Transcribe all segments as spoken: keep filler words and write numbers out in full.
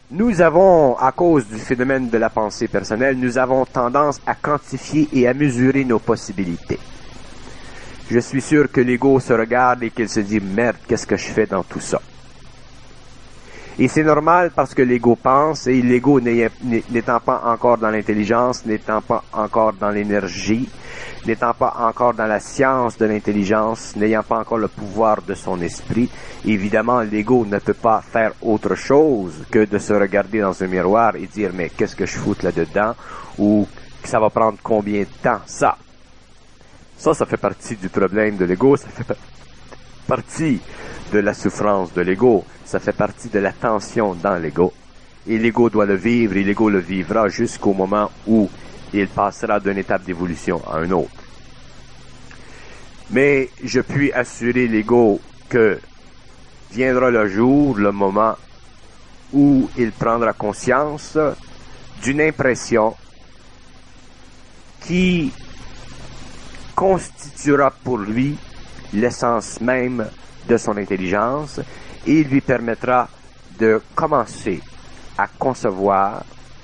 Nous avons, à cause du phénomène de la pensée personnelle, nous avons tendance à quantifier et à mesurer nos possibilités. Je suis sûr que l'ego se regarde et qu'il se dit « Merde, qu'est-ce que je fais dans tout ça ?» Et c'est normal parce que l'ego pense, et l'ego n'étant pas encore dans l'intelligence, n'étant pas encore dans l'énergie, n'étant pas encore dans la science de l'intelligence, n'ayant pas encore le pouvoir de son esprit, évidemment, l'ego ne peut pas faire autre chose que de se regarder dans un miroir et dire « Mais qu'est-ce que je fous là-dedans ?» ou « Ça va prendre combien de temps, ça ?» Ça, ça fait partie du problème de l'ego, ça fait partie de la souffrance de l'ego, ça fait partie de la tension dans l'ego. Et l'ego doit le vivre, et l'ego le vivra jusqu'au moment où il passera d'une étape d'évolution à une autre. Mais je puis assurer l'ego que viendra le jour, le moment où il prendra conscience d'une impression qui constituera pour lui l'essence même de son intelligence et il lui permettra de commencer à concevoir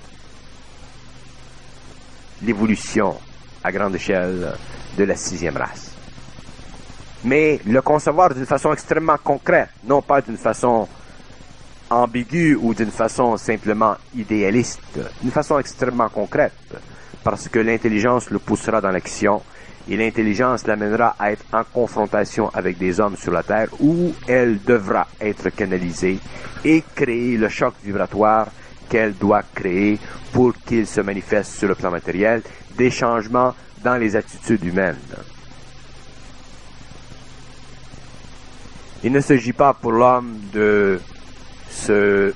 l'évolution à grande échelle de la sixième race. Mais le concevoir d'une façon extrêmement concrète, non pas d'une façon ambiguë ou d'une façon simplement idéaliste, d'une façon extrêmement concrète, parce que l'intelligence le poussera dans l'action et l'intelligence l'amènera à être en confrontation avec des hommes sur la Terre où elle devra être canalisée et créer le choc vibratoire qu'elle doit créer pour qu'il se manifeste sur le plan matériel des changements dans les attitudes humaines. Il ne s'agit pas pour l'homme de se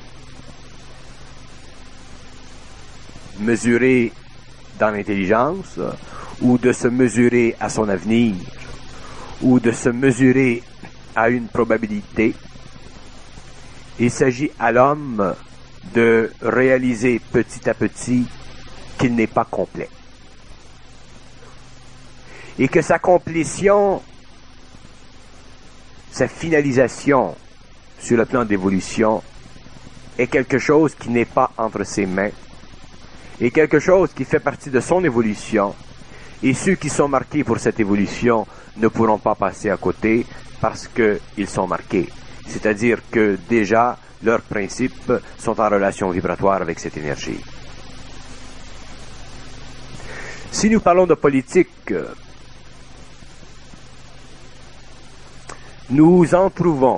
mesurer dans l'intelligence, ou de se mesurer à son avenir, ou de se mesurer à une probabilité. Il s'agit à l'homme de réaliser petit à petit qu'il n'est pas complet. Et que sa complétion, sa finalisation sur le plan d'évolution est quelque chose qui n'est pas entre ses mains, et quelque chose qui fait partie de son évolution. Et ceux qui sont marqués pour cette évolution ne pourront pas passer à côté parce qu'ils sont marqués. C'est-à-dire que déjà, leurs principes sont en relation vibratoire avec cette énergie. Si nous parlons de politique, nous en trouvons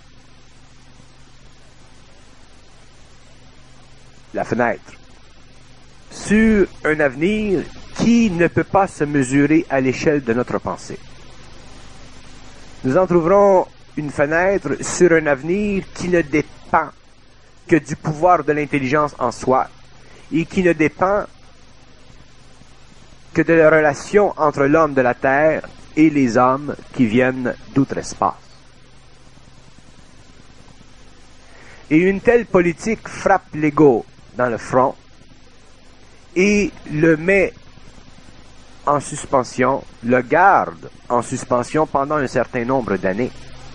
la fenêtre sur un avenir qui ne peut pas se mesurer à l'échelle de notre pensée. Nous en trouverons une fenêtre sur un avenir qui ne dépend que du pouvoir de l'intelligence en soi et qui ne dépend que de la relation entre l'homme de la Terre et les hommes qui viennent d'outre-espace. Et une telle politique frappe l'ego dans le front et le met en suspension, le garde en suspension pendant un certain nombre d'années.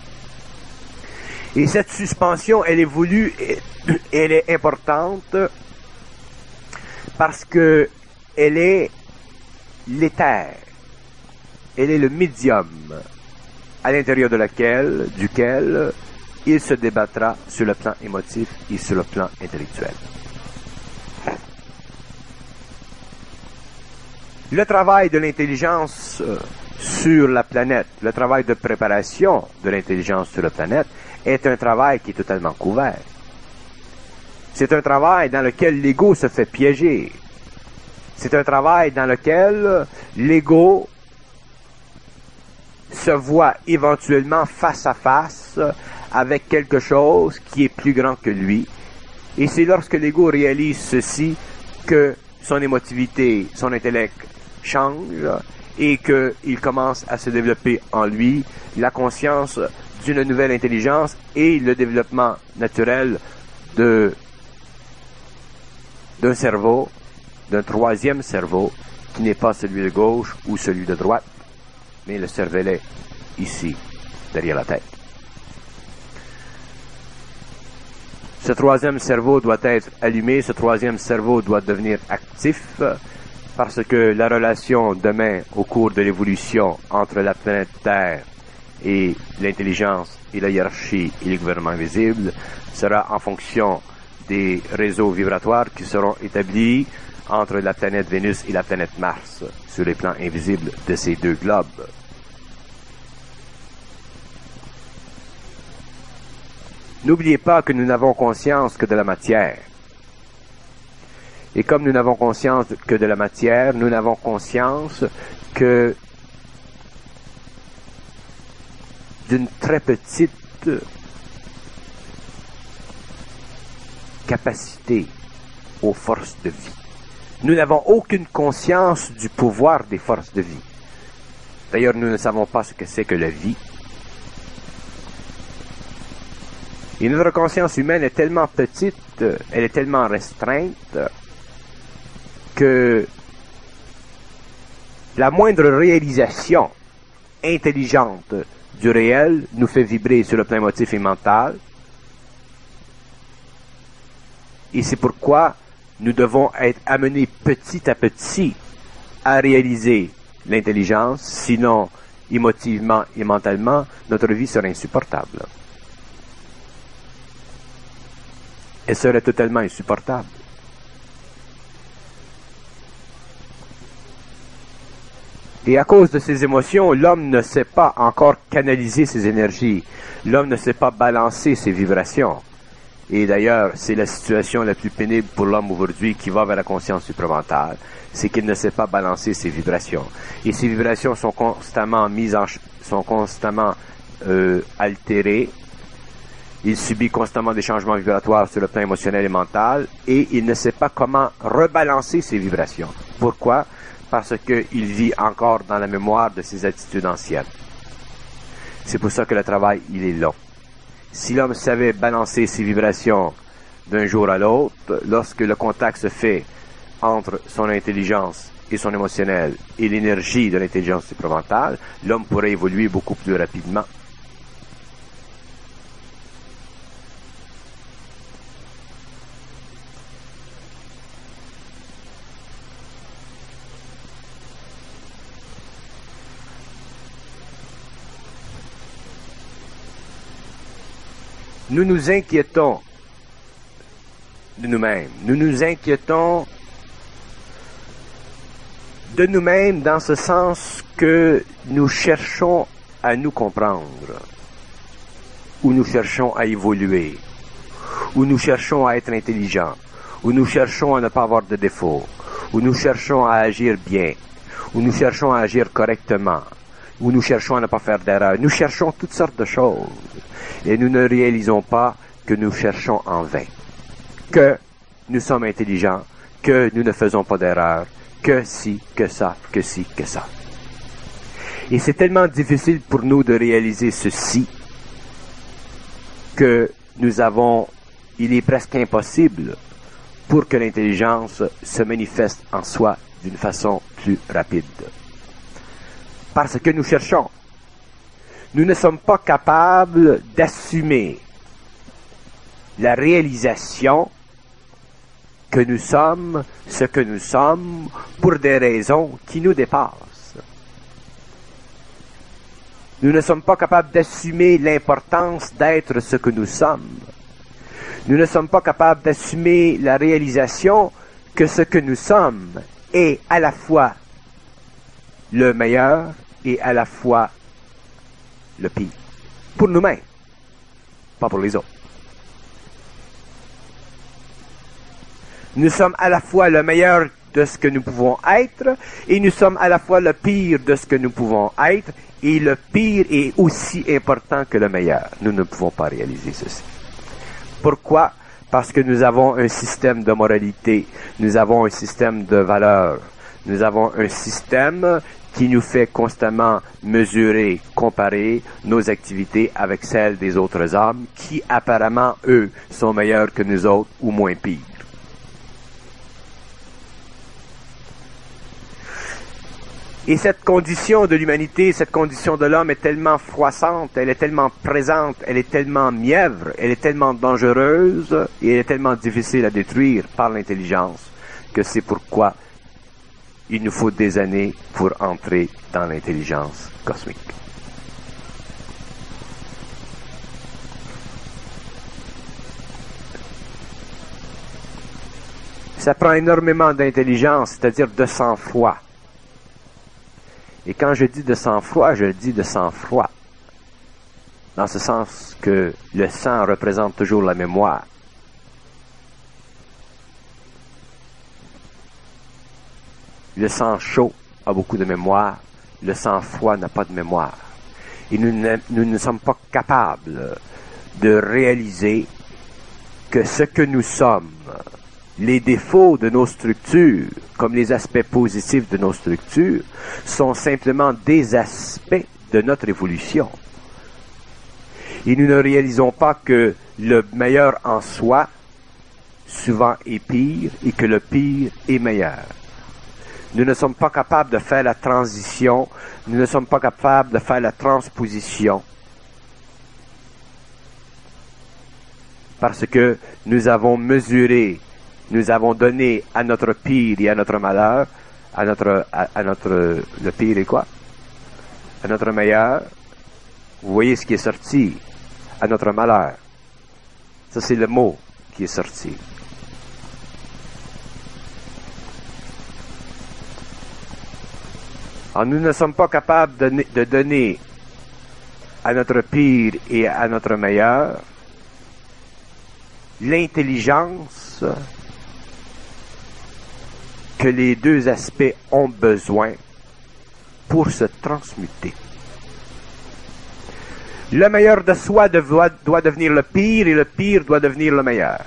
Et cette suspension, elle est voulue, elle est importante parce que elle est l'éther, elle est le médium à l'intérieur de laquelle, duquel il se débattra sur le plan émotif et sur le plan intellectuel. Le travail de l'intelligence sur la planète, le travail de préparation de l'intelligence sur la planète est un travail qui est totalement couvert. C'est un travail dans lequel l'ego se fait piéger. C'est un travail dans lequel l'ego se voit éventuellement face à face avec quelque chose qui est plus grand que lui. Et c'est lorsque l'ego réalise ceci que son émotivité, son intellect change et qu'il commence à se développer en lui la conscience d'une nouvelle intelligence et le développement naturel de d'un cerveau, d'un troisième cerveau qui n'est pas celui de gauche ou celui de droite, mais le cervelet ici, derrière la tête. Ce troisième cerveau doit être allumé, ce troisième cerveau doit devenir actif, parce que la relation demain, au cours de l'évolution entre la planète Terre et l'intelligence et la hiérarchie et les gouvernements invisibles, sera en fonction des réseaux vibratoires qui seront établis entre la planète Vénus et la planète Mars, sur les plans invisibles de ces deux globes. N'oubliez pas que nous n'avons conscience que de la matière. Et comme nous n'avons conscience que de la matière, nous n'avons conscience que d'une très petite capacité aux forces de vie. Nous n'avons aucune conscience du pouvoir des forces de vie. D'ailleurs, nous ne savons pas ce que c'est que la vie. Et notre conscience humaine est tellement petite, elle est tellement restreinte, que la moindre réalisation intelligente du réel nous fait vibrer sur le plan émotif et mental. Et c'est pourquoi nous devons être amenés petit à petit à réaliser l'intelligence, sinon émotivement et mentalement, notre vie serait insupportable. Elle serait totalement insupportable. Et à cause de ces émotions, l'homme ne sait pas encore canaliser ses énergies. L'homme ne sait pas balancer ses vibrations. Et d'ailleurs, c'est la situation la plus pénible pour l'homme aujourd'hui qui va vers la conscience supramentale. C'est qu'il ne sait pas balancer ses vibrations. Et ces vibrations sont constamment mises en, sont constamment euh, altérées. Il subit constamment des changements vibratoires sur le plan émotionnel et mental et il ne sait pas comment rebalancer ses vibrations. Pourquoi? Parce qu'il vit encore dans la mémoire de ses attitudes anciennes. C'est pour ça que le travail, il est long. Si l'homme savait balancer ses vibrations d'un jour à l'autre, lorsque le contact se fait entre son intelligence et son émotionnel et l'énergie de l'intelligence supramentale, l'homme pourrait évoluer beaucoup plus rapidement. Nous nous inquiétons de nous-mêmes. Nous nous inquiétons de nous-mêmes dans ce sens que nous cherchons à nous comprendre, ou nous cherchons à évoluer, ou nous cherchons à être intelligents, ou nous cherchons à ne pas avoir de défauts, ou nous cherchons à agir bien, ou nous cherchons à agir correctement, ou nous cherchons à ne pas faire d'erreur. Nous cherchons toutes sortes de choses. Et nous ne réalisons pas que nous cherchons en vain, que nous sommes intelligents, que nous ne faisons pas d'erreur, que si, que ça, que si, que ça. Et c'est tellement difficile pour nous de réaliser ceci que nous avons, il est presque impossible pour que l'intelligence se manifeste en soi d'une façon plus rapide. Parce que nous cherchons. Nous ne sommes pas capables d'assumer la réalisation que nous sommes ce que nous sommes pour des raisons qui nous dépassent. Nous ne sommes pas capables d'assumer l'importance d'être ce que nous sommes. Nous ne sommes pas capables d'assumer la réalisation que ce que nous sommes est à la fois le meilleur et à la fois le pire. Pour nous-mêmes, pas pour les autres. Nous sommes à la fois le meilleur de ce que nous pouvons être et nous sommes à la fois le pire de ce que nous pouvons être et le pire est aussi important que le meilleur. Nous ne pouvons pas réaliser ceci. Pourquoi? Parce que nous avons un système de moralité, nous avons un système de valeurs, nous avons un système qui nous fait constamment mesurer, comparer nos activités avec celles des autres hommes qui, apparemment, eux, sont meilleurs que nous autres ou moins pires. Et cette condition de l'humanité, cette condition de l'homme est tellement froissante, elle est tellement présente, elle est tellement mièvre, elle est tellement dangereuse et elle est tellement difficile à détruire par l'intelligence que c'est pourquoi il nous faut des années pour entrer dans l'intelligence cosmique. Ça prend énormément d'intelligence, c'est-à-dire de sang-froid. Et quand je dis de sang-froid, je dis de sang-froid. Dans ce sens que le sang représente toujours la mémoire. Le sang chaud a beaucoup de mémoire, le sang froid n'a pas de mémoire. Et nous ne, nous ne sommes pas capables de réaliser que ce que nous sommes, les défauts de nos structures, comme les aspects positifs de nos structures, sont simplement des aspects de notre évolution. Et nous ne réalisons pas que le meilleur en soi, souvent est pire, et que le pire est meilleur. Nous ne sommes pas capables de faire la transition, nous ne sommes pas capables de faire la transposition, parce que nous avons mesuré, nous avons donné à notre pire et à notre malheur, à notre, à, à notre, le pire est quoi? À notre meilleur. Vous voyez ce qui est sorti? À notre malheur. Ça, c'est le mot qui est sorti. Alors, nous ne sommes pas capables de, de donner à notre pire et à notre meilleur l'intelligence que les deux aspects ont besoin pour se transmuter. Le meilleur de soi doit, doit devenir le pire et le pire doit devenir le meilleur.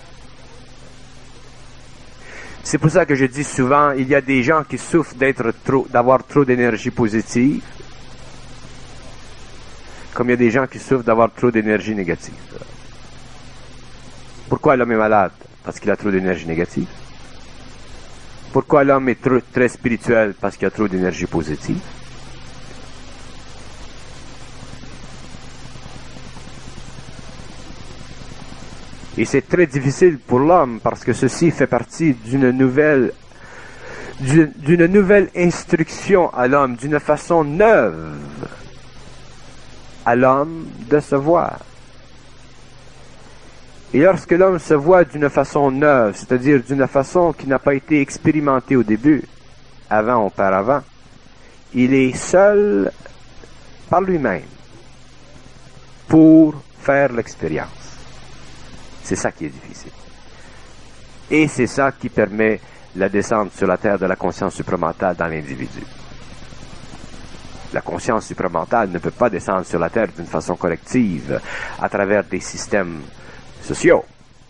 C'est pour ça que je dis souvent, il y a des gens qui souffrent d'être trop, d'avoir trop d'énergie positive, comme il y a des gens qui souffrent d'avoir trop d'énergie négative. Pourquoi l'homme est malade? Parce qu'il a trop d'énergie négative. Pourquoi l'homme est trop, très spirituel? Parce qu'il a trop d'énergie positive. Et c'est très difficile pour l'homme parce que ceci fait partie d'une nouvelle, d'une, d'une nouvelle instruction à l'homme, d'une façon neuve à l'homme de se voir. Et lorsque l'homme se voit d'une façon neuve, c'est-à-dire d'une façon qui n'a pas été expérimentée au début, avant, auparavant, il est seul par lui-même pour faire l'expérience. C'est ça qui est difficile. Et c'est ça qui permet la descente sur la terre de la conscience supramentale dans l'individu. La conscience supramentale ne peut pas descendre sur la terre d'une façon collective à travers des systèmes sociaux.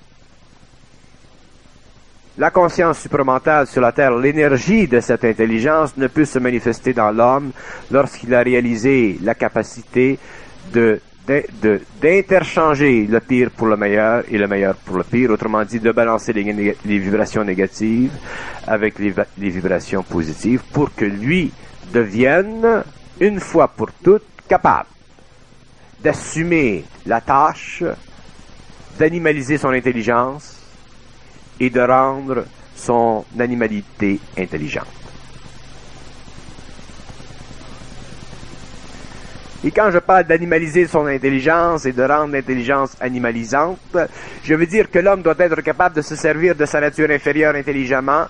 La conscience supramentale sur la Terre, l'énergie de cette intelligence ne peut se manifester dans l'homme lorsqu'il a réalisé la capacité de, de, de, d'interchanger le pire pour le meilleur et le meilleur pour le pire, autrement dit de balancer les, les vibrations négatives avec les, les vibrations positives pour que lui devienne, une fois pour toutes, capable d'assumer la tâche d'animaliser son intelligence et de rendre son animalité intelligente. Et quand je parle d'animaliser son intelligence et de rendre l'intelligence animalisante, je veux dire que l'homme doit être capable de se servir de sa nature inférieure intelligemment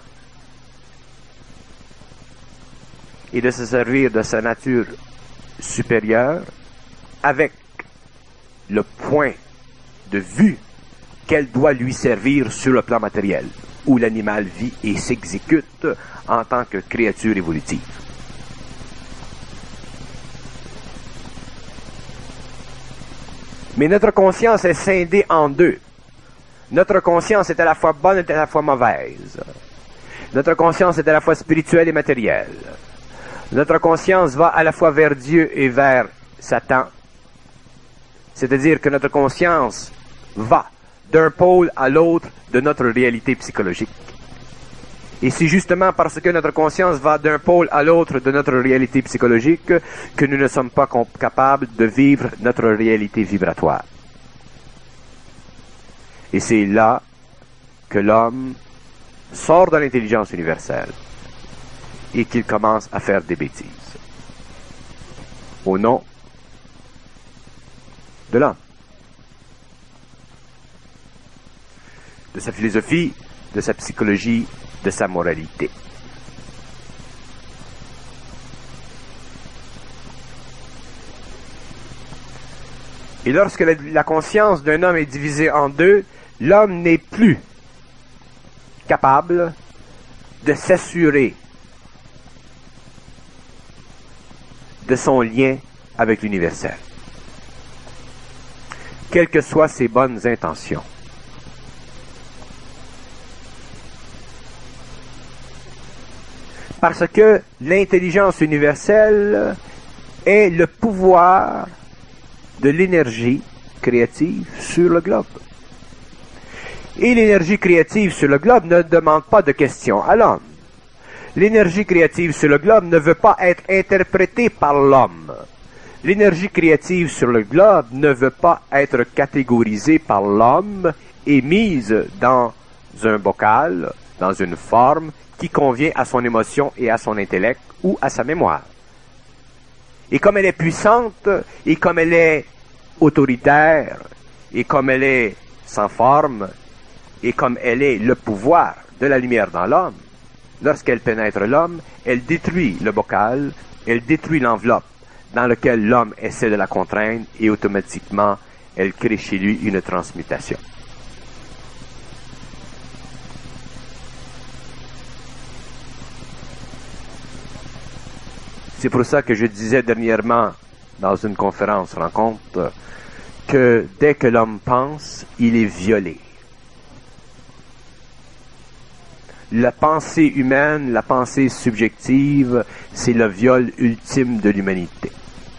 et de se servir de sa nature supérieure avec le point de vue qu'elle doit lui servir sur le plan matériel, où l'animal vit et s'exécute en tant que créature évolutive. Mais notre conscience est scindée en deux. Notre conscience est à la fois bonne et à la fois mauvaise. Notre conscience est à la fois spirituelle et matérielle. Notre conscience va à la fois vers Dieu et vers Satan. C'est-à-dire que notre conscience va d'un pôle à l'autre de notre réalité psychologique. Et c'est justement parce que notre conscience va d'un pôle à l'autre de notre réalité psychologique que nous ne sommes pas capables de vivre notre réalité vibratoire. Et c'est là que l'homme sort de l'intelligence universelle et qu'il commence à faire des bêtises au nom de l'homme, de sa philosophie, de sa psychologie, de sa moralité. Et lorsque la, la conscience d'un homme est divisée en deux, l'homme n'est plus capable de s'assurer de son lien avec l'universel, quelles que soient ses bonnes intentions. Parce que l'intelligence universelle est le pouvoir de l'énergie créative sur le globe. Et l'énergie créative sur le globe ne demande pas de questions à l'homme. L'énergie créative sur le globe ne veut pas être interprétée par l'homme. L'énergie créative sur le globe ne veut pas être catégorisée par l'homme et mise dans un bocal, dans une forme qui convient à son émotion et à son intellect ou à sa mémoire. Et comme elle est puissante, et comme elle est autoritaire, et comme elle est sans forme, et comme elle est le pouvoir de la lumière dans l'homme, lorsqu'elle pénètre l'homme, elle détruit le bocal, elle détruit l'enveloppe dans laquelle l'homme essaie de la contraindre, et automatiquement, elle crée chez lui une transmutation. C'est pour ça que je disais dernièrement dans une conférence rencontre que dès que l'homme pense, il est violé. La pensée humaine, la pensée subjective, c'est le viol ultime de l'humanité.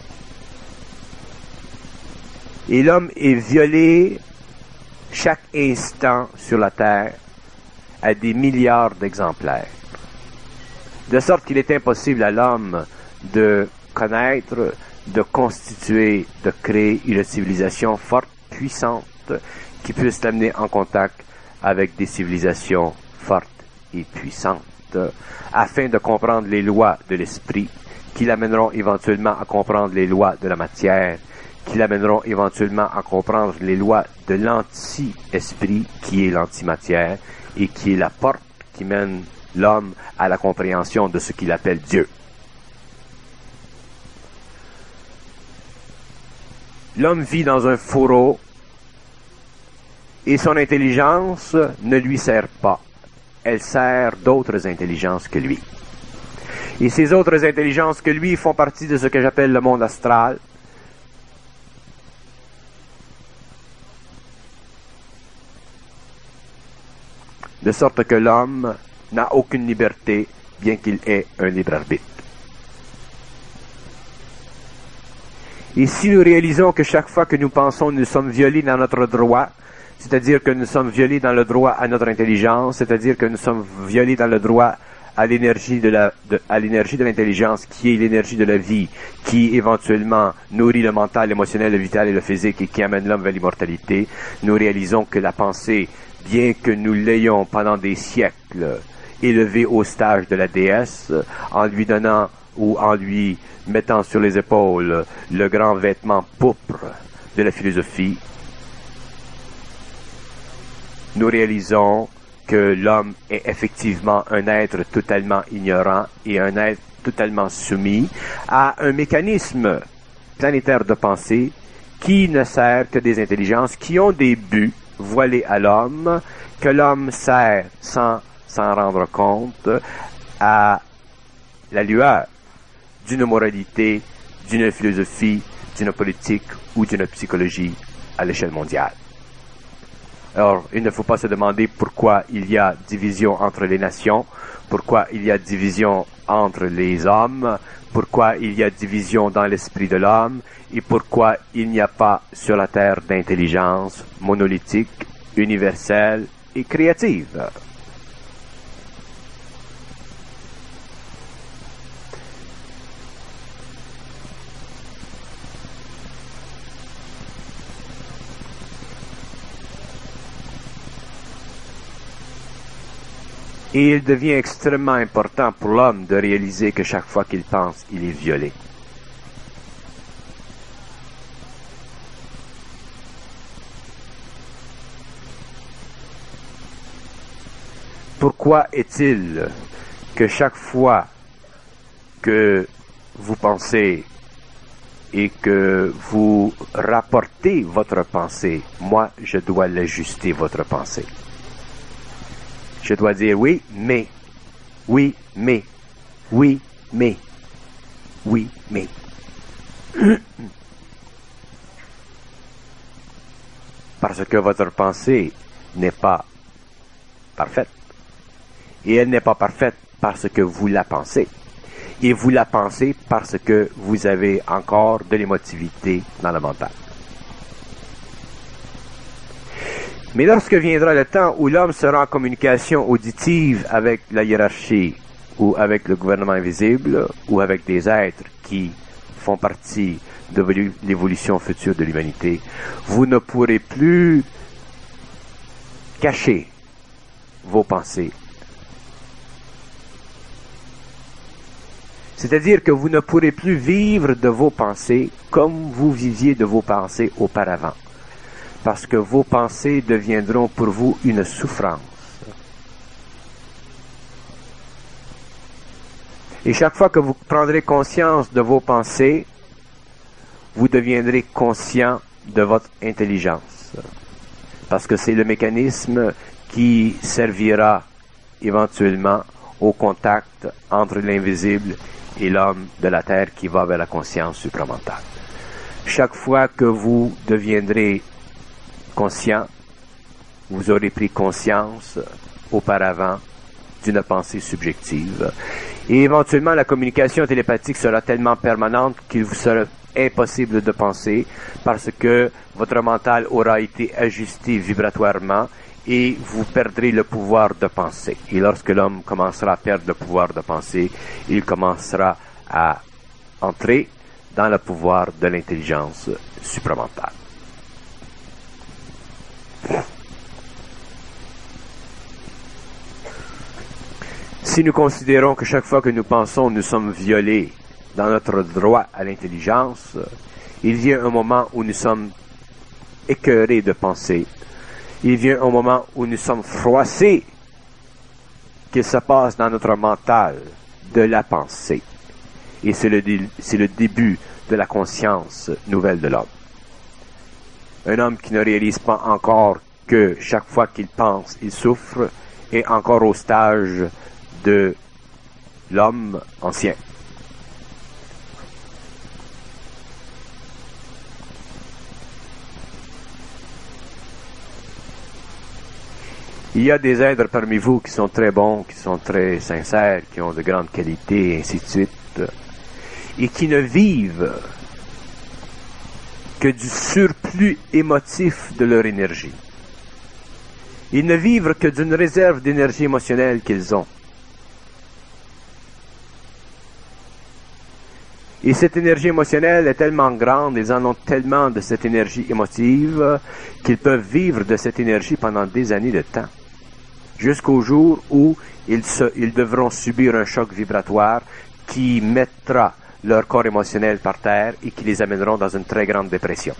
Et l'homme est violé chaque instant sur la Terre à des milliards d'exemplaires. De sorte qu'il est impossible à l'homme de connaître, de constituer, de créer une civilisation forte, puissante, qui puisse l'amener en contact avec des civilisations fortes et puissantes, afin de comprendre les lois de l'esprit, qui l'amèneront éventuellement à comprendre les lois de la matière, qui l'amèneront éventuellement à comprendre les lois de l'anti-esprit, qui est l'antimatière, et qui est la porte qui mène l'homme à la compréhension de ce qu'il appelle Dieu. L'homme vit dans un fourreau et son intelligence ne lui sert pas. Elle sert d'autres intelligences que lui. Et ces autres intelligences que lui font partie de ce que j'appelle le monde astral. De sorte que l'homme n'a aucune liberté, bien qu'il ait un libre arbitre. Et si nous réalisons que chaque fois que nous pensons, nous sommes violés dans notre droit, c'est-à-dire que nous sommes violés dans le droit à notre intelligence, c'est-à-dire que nous sommes violés dans le droit à l'énergie de la, de, à l'énergie de l'intelligence, qui est l'énergie de la vie, qui éventuellement nourrit le mental, l'émotionnel, le vital et le physique, et qui amène l'homme vers l'immortalité, nous réalisons que la pensée, bien que nous l'ayons pendant des siècles élevée au stage de la déesse, en lui donnant ou en lui mettant sur les épaules le grand vêtement pourpre de la philosophie, nous réalisons que l'homme est effectivement un être totalement ignorant et un être totalement soumis à un mécanisme planétaire de pensée qui ne sert que des intelligences qui ont des buts voilés à l'homme, que l'homme sert sans s'en rendre compte à la lueur d'une moralité, d'une philosophie, d'une politique ou d'une psychologie à l'échelle mondiale. Alors, il ne faut pas se demander pourquoi il y a division entre les nations, pourquoi il y a division entre les hommes, pourquoi il y a division dans l'esprit de l'homme, et pourquoi il n'y a pas sur la terre d'intelligence monolithique, universelle et créative. Et il devient extrêmement important pour l'homme de réaliser que chaque fois qu'il pense, il est violé. Pourquoi est-il que chaque fois que vous pensez et que vous rapportez votre pensée, moi, je dois l'ajuster, votre pensée. Je dois dire oui, mais, oui, mais, oui, mais, oui, mais. Parce que votre pensée n'est pas parfaite. Et elle n'est pas parfaite parce que vous la pensez. Et vous la pensez parce que vous avez encore de l'émotivité dans le mental. Mais lorsque viendra le temps où l'homme sera en communication auditive avec la hiérarchie, ou avec le gouvernement invisible, ou avec des êtres qui font partie de l'évolution future de l'humanité, vous ne pourrez plus cacher vos pensées. C'est-à-dire que vous ne pourrez plus vivre de vos pensées comme vous viviez de vos pensées auparavant. Parce que vos pensées deviendront pour vous une souffrance. Et chaque fois que vous prendrez conscience de vos pensées, vous deviendrez conscient de votre intelligence. Parce que c'est le mécanisme qui servira éventuellement au contact entre l'invisible et l'homme de la terre qui va vers la conscience supramentale. Chaque fois que vous deviendrez conscient, vous aurez pris conscience auparavant d'une pensée subjective. Et éventuellement, la communication télépathique sera tellement permanente qu'il vous sera impossible de penser parce que votre mental aura été ajusté vibratoirement et vous perdrez le pouvoir de penser. Et lorsque l'homme commencera à perdre le pouvoir de penser, il commencera à entrer dans le pouvoir de l'intelligence supramentale. Si nous considérons que chaque fois que nous pensons, nous sommes violés dans notre droit à l'intelligence, il vient un moment où nous sommes écœurés de penser. Il vient un moment où nous sommes froissés qu'il se passe dans notre mental de la pensée. Et c'est le, c'est le début de la conscience nouvelle de l'homme. Un homme qui ne réalise pas encore que chaque fois qu'il pense, il souffre, est encore au stage de l'homme ancien. Il y a des êtres parmi vous qui sont très bons, qui sont très sincères, qui ont de grandes qualités, et ainsi de suite, et qui ne vivent que du surplus émotif de leur énergie. Ils ne vivent que d'une réserve d'énergie émotionnelle qu'ils ont. Et cette énergie émotionnelle est tellement grande, ils en ont tellement de cette énergie émotive, qu'ils peuvent vivre de cette énergie pendant des années de temps. Jusqu'au jour où ils, se, ils devront subir un choc vibratoire qui mettra leur corps émotionnel par terre et qui les amèneront dans une très grande dépression.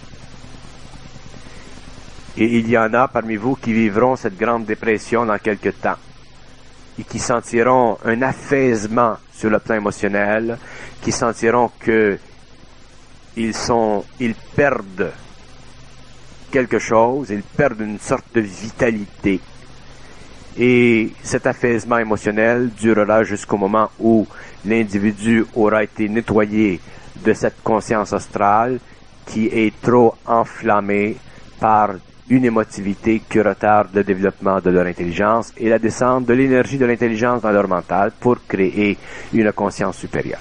Et il y en a parmi vous qui vivront cette grande dépression dans quelque temps et qui sentiront un affaissement sur le plan émotionnel, qui sentiront que ils sont, ils perdent quelque chose, ils perdent une sorte de vitalité. Et cet affaissement émotionnel durera jusqu'au moment où l'individu aura été nettoyé de cette conscience astrale qui est trop enflammée par une émotivité qui retarde le développement de leur intelligence et la descente de l'énergie de l'intelligence dans leur mental pour créer une conscience supérieure.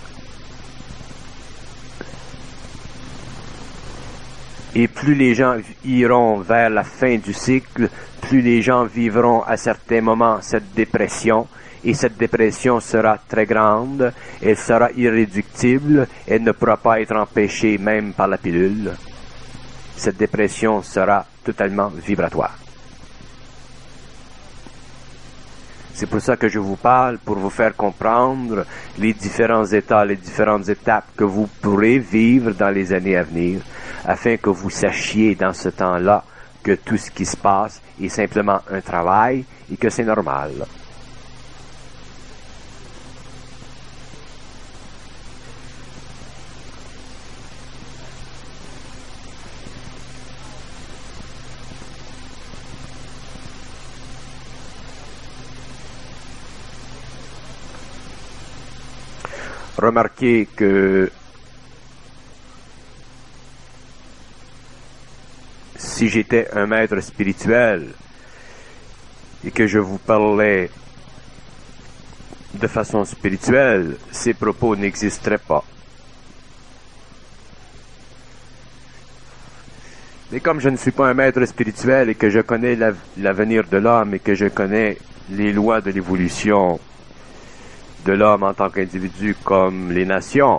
Et plus les gens iront vers la fin du cycle, plus les gens vivront à certains moments cette dépression, et cette dépression sera très grande, elle sera irréductible, elle ne pourra pas être empêchée même par la pilule. Cette dépression sera totalement vibratoire. C'est pour ça que je vous parle, pour vous faire comprendre les différents états, les différentes étapes que vous pourrez vivre dans les années à venir, afin que vous sachiez dans ce temps-là que tout ce qui se passe est simplement un travail et que c'est normal. Remarquez que si j'étais un maître spirituel et que je vous parlais de façon spirituelle, ces propos n'existeraient pas. Mais comme je ne suis pas un maître spirituel et que je connais l'avenir de l'homme et que je connais les lois de l'évolution de l'homme en tant qu'individu comme les nations,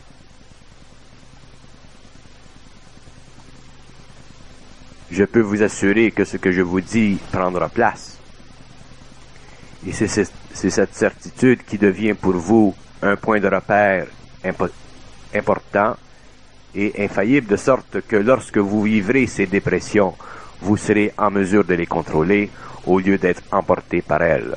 je peux vous assurer que ce que je vous dis prendra place. Et c'est cette certitude qui devient pour vous un point de repère impo- important et infaillible, de sorte que lorsque vous vivrez ces dépressions, vous serez en mesure de les contrôler au lieu d'être emporté par elles.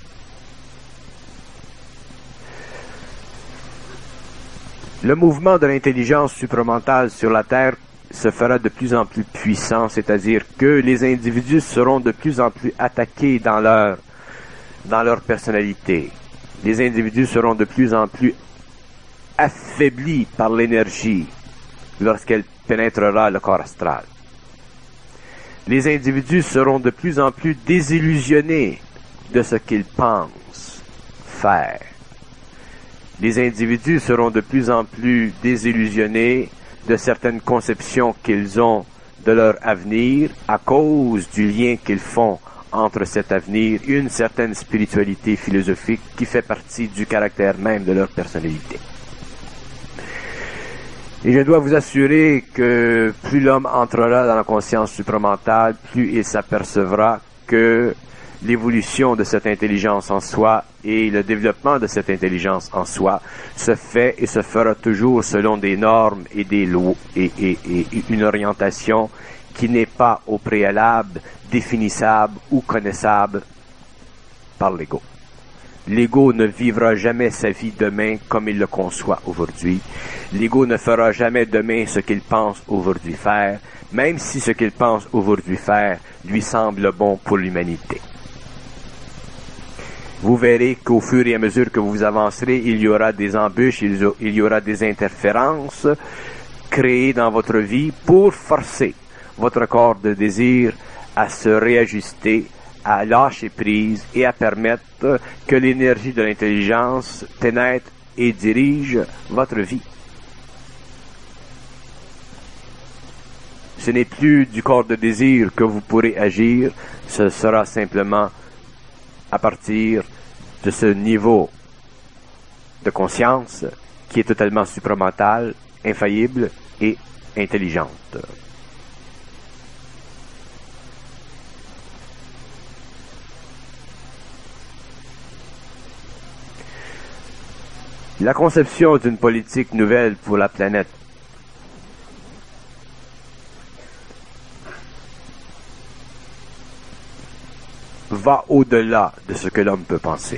Le mouvement de l'intelligence supramentale sur la Terre se fera de plus en plus puissant, c'est-à-dire que les individus seront de plus en plus attaqués dans leur, dans leur personnalité. Les individus seront de plus en plus affaiblis par l'énergie lorsqu'elle pénétrera le corps astral. Les individus seront de plus en plus désillusionnés de ce qu'ils pensent faire. Les individus seront de plus en plus désillusionnés de certaines conceptions qu'ils ont de leur avenir à cause du lien qu'ils font entre cet avenir et une certaine spiritualité philosophique qui fait partie du caractère même de leur personnalité. Et je dois vous assurer que plus l'homme entrera dans la conscience supramentale, plus il s'apercevra que l'évolution de cette intelligence en soi et le développement de cette intelligence en soi se fait et se fera toujours selon des normes et des lois et, et, et une orientation qui n'est pas au préalable définissable ou connaissable par l'ego. L'ego ne vivra jamais sa vie demain comme il le conçoit aujourd'hui. L'ego ne fera jamais demain ce qu'il pense aujourd'hui faire, même si ce qu'il pense aujourd'hui faire lui semble bon pour l'humanité. Vous verrez qu'au fur et à mesure que vous avancerez, il y aura des embûches, il y aura des interférences créées dans votre vie pour forcer votre corps de désir à se réajuster, à lâcher prise et à permettre que l'énergie de l'intelligence pénètre et dirige votre vie. Ce n'est plus du corps de désir que vous pourrez agir, ce sera simplement à partir de ce niveau de conscience qui est totalement supramental, infaillible et intelligente. La conception d'une politique nouvelle pour la planète va au-delà de ce que l'homme peut penser.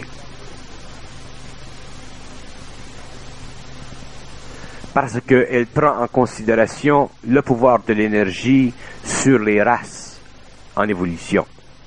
Parce qu'elle prend en considération le pouvoir de l'énergie sur les races en évolution.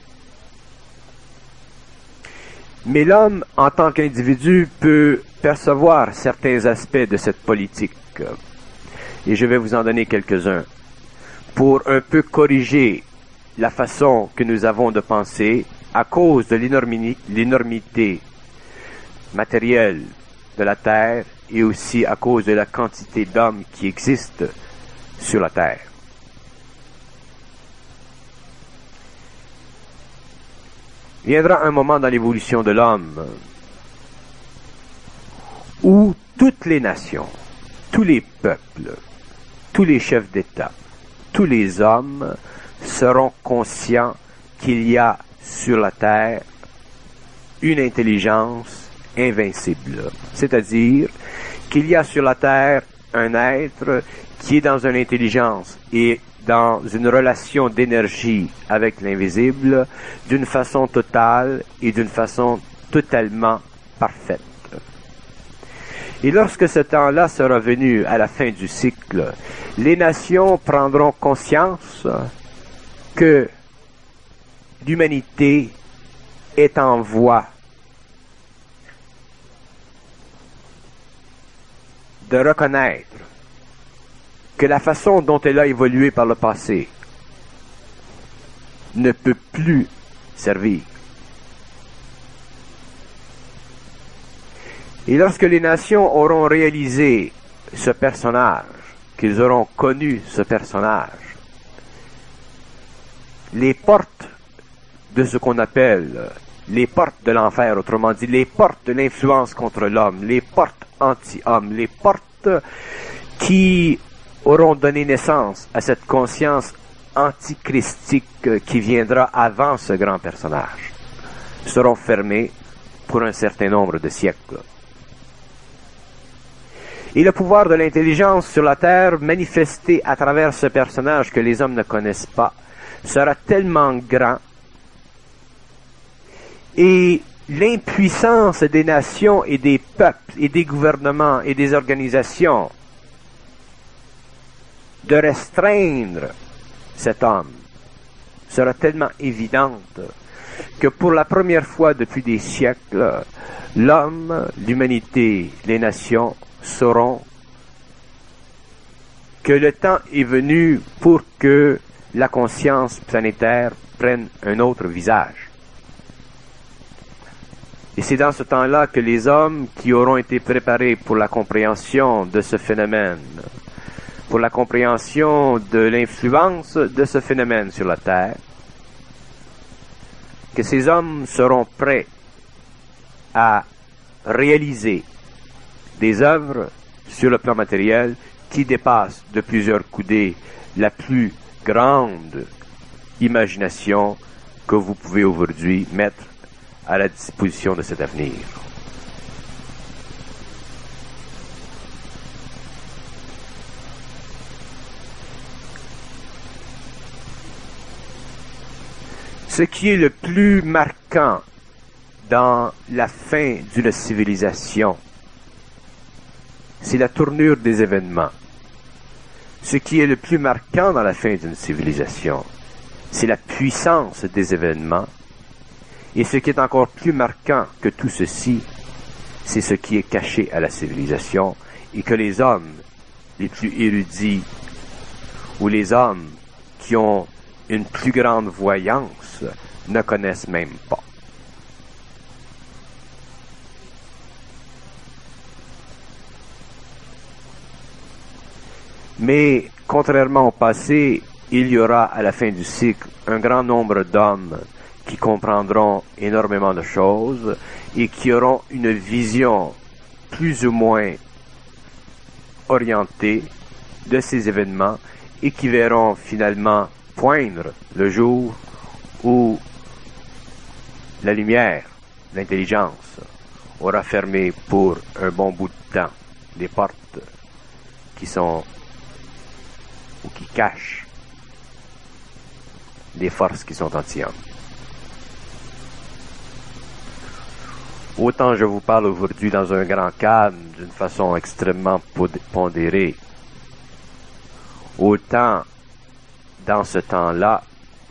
Mais l'homme, en tant qu'individu, peut percevoir certains aspects de cette politique. Et je vais vous en donner quelques-uns pour un peu corriger la façon que nous avons de penser à cause de l'énormité matérielle de la Terre et aussi à cause de la quantité d'hommes qui existent sur la Terre. Viendra un moment dans l'évolution de l'homme où toutes les nations, tous les peuples, tous les chefs d'État, tous les hommes seront conscients qu'il y a sur la terre une intelligence invincible. C'est-à-dire qu'il y a sur la Terre un être qui est dans une intelligence et dans une relation d'énergie avec l'invisible d'une façon totale et d'une façon totalement parfaite. Et lorsque ce temps-là sera venu à la fin du cycle, les nations prendront conscience que l'humanité est en voie de reconnaître que la façon dont elle a évolué par le passé ne peut plus servir. Et lorsque les nations auront réalisé ce personnage, qu'ils auront connu ce personnage, les portes de ce qu'on appelle les portes de l'enfer, autrement dit, les portes de l'influence contre l'homme, les portes anti-homme, les portes qui auront donné naissance à cette conscience antichristique qui viendra avant ce grand personnage, seront fermées pour un certain nombre de siècles. Et le pouvoir de l'intelligence sur la terre, manifesté à travers ce personnage que les hommes ne connaissent pas, sera tellement grand, et l'impuissance des nations et des peuples et des gouvernements et des organisations de restreindre cet homme sera tellement évidente que pour la première fois depuis des siècles, l'homme, l'humanité, les nations sauront que le temps est venu pour que la conscience planétaire prenne un autre visage. Et c'est dans ce temps-là que les hommes qui auront été préparés pour la compréhension de ce phénomène, pour la compréhension de l'influence de ce phénomène sur la Terre, que ces hommes seront prêts à réaliser des œuvres sur le plan matériel qui dépassent de plusieurs coudées la plus grande imagination que vous pouvez aujourd'hui mettre à la disposition de cet avenir. Ce qui est le plus marquant dans la fin d'une civilisation, c'est la tournure des événements. Ce qui est le plus marquant dans la fin d'une civilisation, c'est la puissance des événements. Et ce qui est encore plus marquant que tout ceci, c'est ce qui est caché à la civilisation et que les hommes les plus érudits ou les hommes qui ont une plus grande voyance ne connaissent même pas. Mais, contrairement au passé, il y aura à la fin du cycle un grand nombre d'hommes qui comprendront énormément de choses et qui auront une vision plus ou moins orientée de ces événements et qui verront finalement poindre le jour où la lumière, l'intelligence, aura fermé pour un bon bout de temps les portes qui sont ou qui cachent les forces qui sont anti-hommes. Autant je vous parle aujourd'hui dans un grand cadre, d'une façon extrêmement pondérée, autant dans ce temps-là,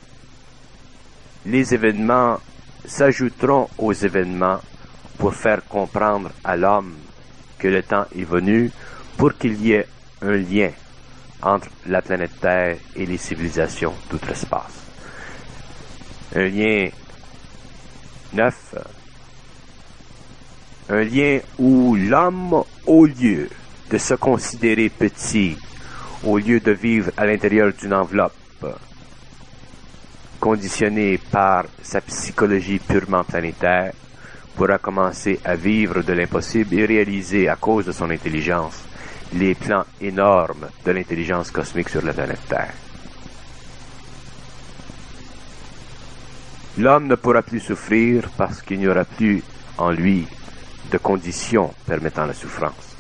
les événements s'ajouteront aux événements pour faire comprendre à l'homme que le temps est venu pour qu'il y ait un lien entre la planète Terre et les civilisations d'outre-espace. Un lien neuf, un lien où l'homme, au lieu de se considérer petit, au lieu de vivre à l'intérieur d'une enveloppe conditionnée par sa psychologie purement planétaire, pourra commencer à vivre de l'impossible et réaliser, à cause de son intelligence, les plans énormes de l'intelligence cosmique sur la planète Terre. L'homme ne pourra plus souffrir parce qu'il n'y aura plus en lui de conditions permettant la souffrance.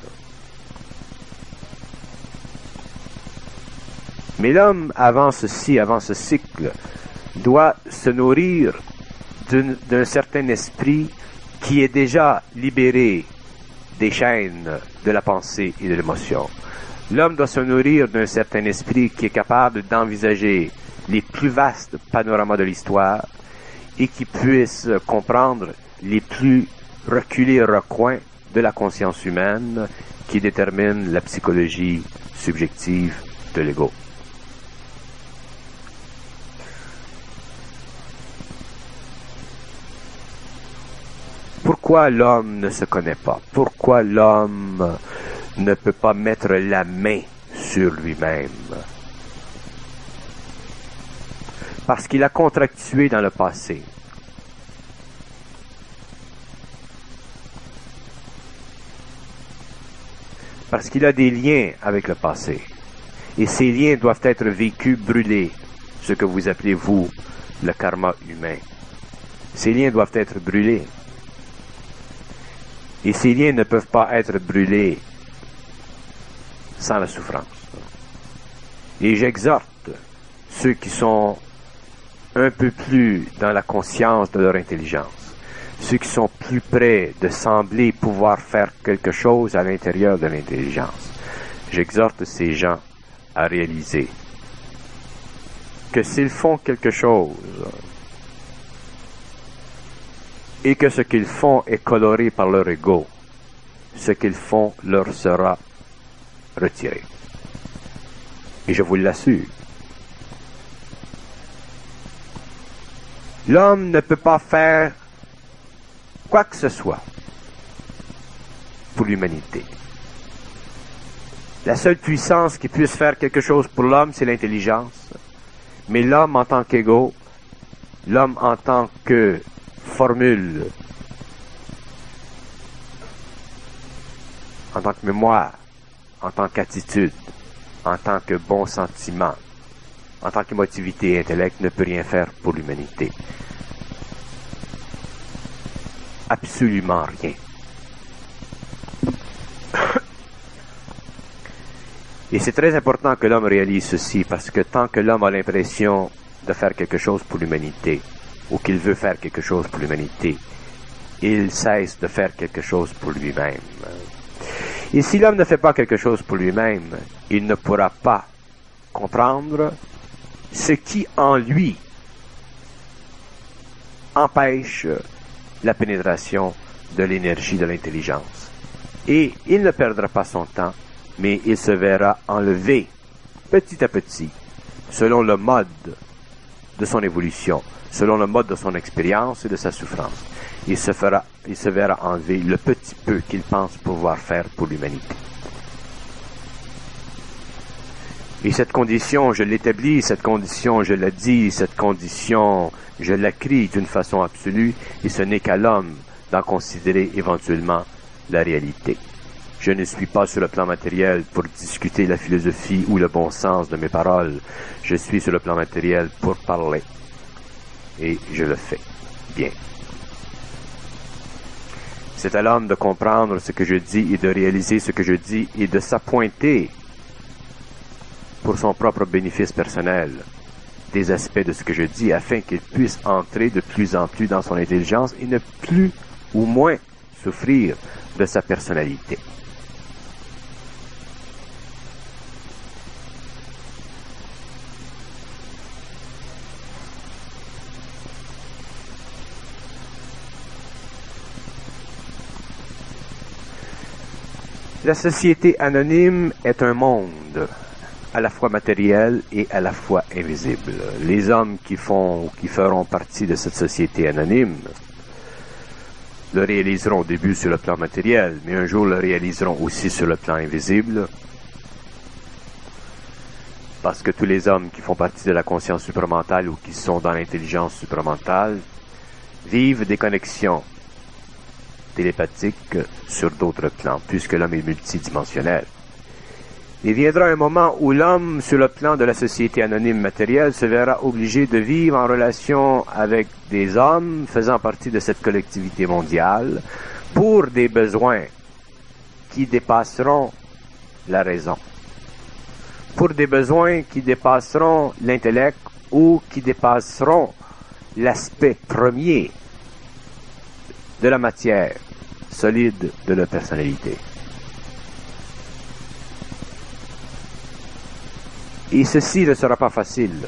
Mais l'homme, avant ceci, avant ce cycle, doit se nourrir d'un, d'un certain esprit qui est déjà libéré des chaînes de la pensée et de l'émotion. L'homme doit se nourrir d'un certain esprit qui est capable d'envisager les plus vastes panoramas de l'histoire et qui puisse comprendre les plus reculés recoins de la conscience humaine qui déterminent la psychologie subjective de l'ego. Pourquoi l'homme ne se connaît pas? Pourquoi l'homme ne peut pas mettre la main sur lui-même? Parce qu'il a contractué dans le passé. Parce qu'il a des liens avec le passé. Et ces liens doivent être vécus, brûlés. Ce que vous appelez, vous, le karma humain. Ces liens doivent être brûlés. Et ces liens ne peuvent pas être brûlés sans la souffrance. Et j'exhorte ceux qui sont un peu plus dans la conscience de leur intelligence, ceux qui sont plus près de sembler pouvoir faire quelque chose à l'intérieur de l'intelligence. J'exhorte ces gens à réaliser que s'ils font quelque chose et que ce qu'ils font est coloré par leur ego, ce qu'ils font leur sera retiré. Et je vous l'assure, l'homme ne peut pas faire quoi que ce soit pour l'humanité. La seule puissance qui puisse faire quelque chose pour l'homme, c'est l'intelligence. Mais l'homme en tant qu'ego, l'homme en tant que formule, en tant que mémoire, en tant qu'attitude, en tant que bon sentiment, en tant qu'émotivité et intellect, ne peut rien faire pour l'humanité. Absolument rien. Et c'est très important que l'homme réalise ceci, parce que tant que l'homme a l'impression de faire quelque chose pour l'humanité, ou qu'il veut faire quelque chose pour l'humanité, il cesse de faire quelque chose pour lui-même. Et si l'homme ne fait pas quelque chose pour lui-même, il ne pourra pas comprendre ce qui en lui empêche la pénétration de l'énergie de l'intelligence. Et il ne perdra pas son temps, mais il se verra enlevé petit à petit, selon le mode de son évolution, selon le mode de son expérience et de sa souffrance. Il se fera, il se verra enlever le petit peu qu'il pense pouvoir faire pour l'humanité. Et cette condition, je l'établis, cette condition, je la dis, cette condition, je la crie d'une façon absolue, et ce n'est qu'à l'homme d'en considérer éventuellement la réalité. Je ne suis pas sur le plan matériel pour discuter la philosophie ou le bon sens de mes paroles. Je suis sur le plan matériel pour parler. Et je le fais. Bien. C'est à l'homme de comprendre ce que je dis et de réaliser ce que je dis et de s'appointer pour son propre bénéfice personnel des aspects de ce que je dis afin qu'il puisse entrer de plus en plus dans son intelligence et ne plus ou moins souffrir de sa personnalité. La société anonyme est un monde à la fois matériel et à la fois invisible. Les hommes qui font, qui feront partie de cette société anonyme le réaliseront au début sur le plan matériel, mais un jour le réaliseront aussi sur le plan invisible, parce que tous les hommes qui font partie de la conscience supramentale ou qui sont dans l'intelligence supramentale vivent des connexions télépathiques sur d'autres plans, puisque l'homme est multidimensionnel. Il viendra un moment où l'homme, sur le plan de la société anonyme matérielle, se verra obligé de vivre en relation avec des hommes faisant partie de cette collectivité mondiale pour des besoins qui dépasseront la raison, pour des besoins qui dépasseront l'intellect ou qui dépasseront l'aspect premier de la matière solide de leur personnalité. Et ceci ne sera pas facile,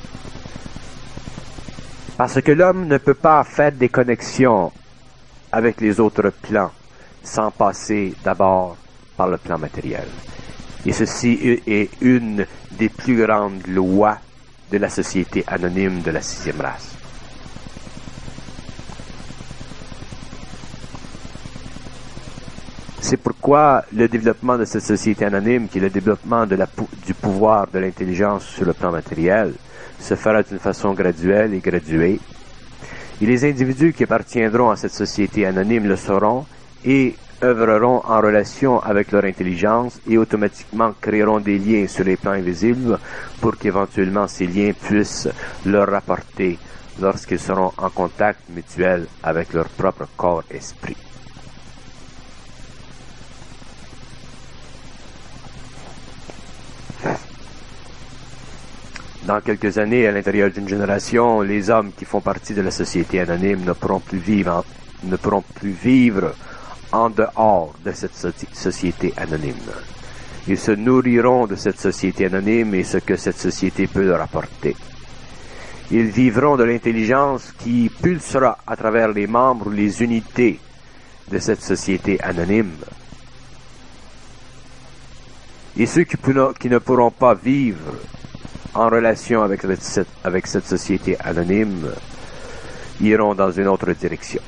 parce que l'homme ne peut pas faire des connexions avec les autres plans sans passer d'abord par le plan matériel. Et ceci est une des plus grandes lois de la société anonyme de la sixième race. C'est pourquoi le développement de cette société anonyme, qui est le développement de la, du pouvoir de l'intelligence sur le plan matériel, se fera d'une façon graduelle et graduée. Et les individus qui appartiendront à cette société anonyme le sauront et œuvreront en relation avec leur intelligence et automatiquement créeront des liens sur les plans invisibles pour qu'éventuellement ces liens puissent leur rapporter lorsqu'ils seront en contact mutuel avec leur propre corps-esprit. Dans quelques années, à l'intérieur d'une génération, les hommes qui font partie de la société anonyme ne pourront plus vivre en, ne pourront plus vivre en dehors de cette société anonyme. Ils se nourriront de cette société anonyme et ce que cette société peut leur apporter. Ils vivront de l'intelligence qui pulsera à travers les membres ou les unités de cette société anonyme. Et ceux qui, qui ne pourront pas vivre en relation avec cette, avec cette société anonyme iront dans une autre direction.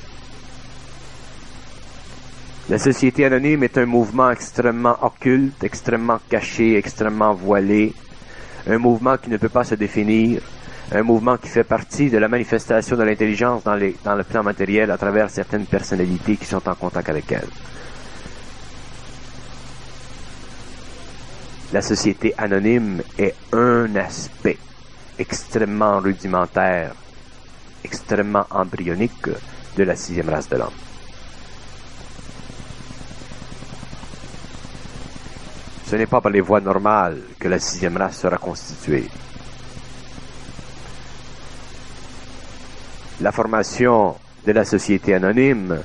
La société anonyme est un mouvement extrêmement occulte, extrêmement caché, extrêmement voilé, un mouvement qui ne peut pas se définir, un mouvement qui fait partie de la manifestation de l'intelligence dans, les, dans le plan matériel à travers certaines personnalités qui sont en contact avec elle. La société anonyme est un aspect extrêmement rudimentaire, extrêmement embryonique de la sixième race de l'homme. Ce n'est pas par les voies normales que la sixième race sera constituée. La formation de la société anonyme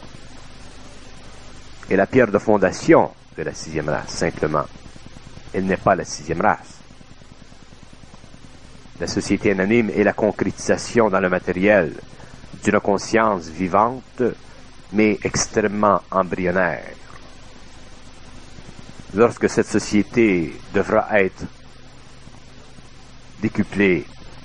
est la pierre de fondation de la sixième race, simplement. Elle n'est pas la sixième race. La société anonyme est la concrétisation dans le matériel d'une conscience vivante, mais extrêmement embryonnaire. Lorsque cette société devra être décuplée,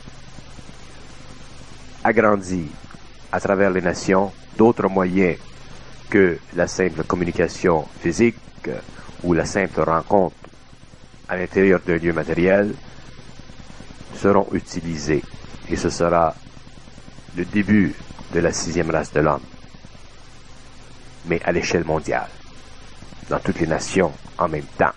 agrandie à travers les nations, d'autres moyens que la simple communication physique ou la simple rencontre à l'intérieur d'un lieu matériel seront utilisés. Et ce sera le début de la sixième race de l'homme, mais à l'échelle mondiale, dans toutes les nations en même temps.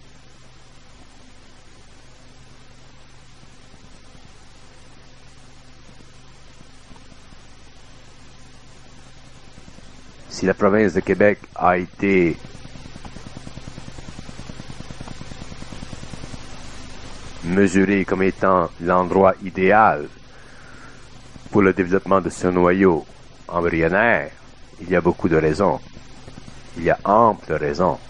Si la province de Québec a été mesurée comme étant l'endroit idéal pour le développement de ce noyau embryonnaire, il y a beaucoup de raisons. Il y a ample raisons.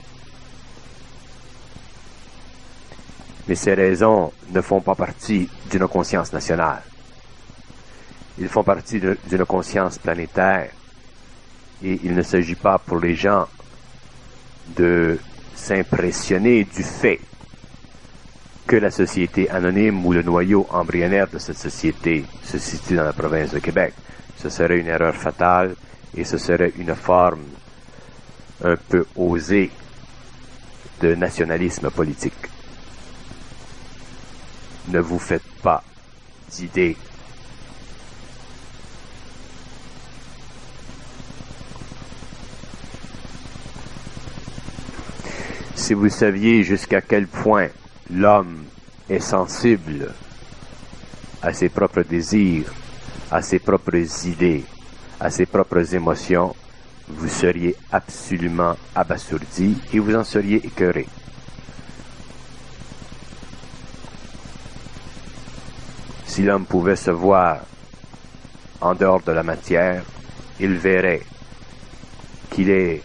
Mais ces raisons ne font pas partie d'une conscience nationale. Ils font partie d'une conscience planétaire. Et il ne s'agit pas pour les gens de s'impressionner du fait que la société anonyme ou le noyau embryonnaire de cette société se situe dans la province de Québec. Ce serait une erreur fatale et ce serait une forme un peu osée de nationalisme politique. Ne vous faites pas d'idées. si vous saviez jusqu'à quel point l'homme est sensible à ses propres désirs, à ses propres idées, à ses propres émotions, vous seriez absolument abasourdi et vous en seriez écœuré. Si l'homme pouvait se voir en dehors de la matière, il verrait qu'il est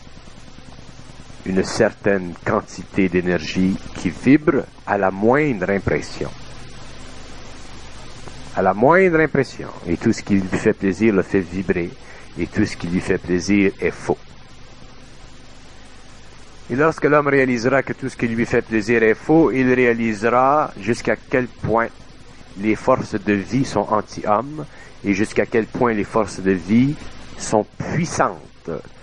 une certaine quantité d'énergie qui vibre à la moindre impression. À la moindre impression. Et tout ce qui lui fait plaisir le fait vibrer. Et tout ce qui lui fait plaisir est faux. Et lorsque l'homme réalisera que tout ce qui lui fait plaisir est faux, il réalisera jusqu'à quel point les forces de vie sont anti-hommes et jusqu'à quel point les forces de vie sont puissantes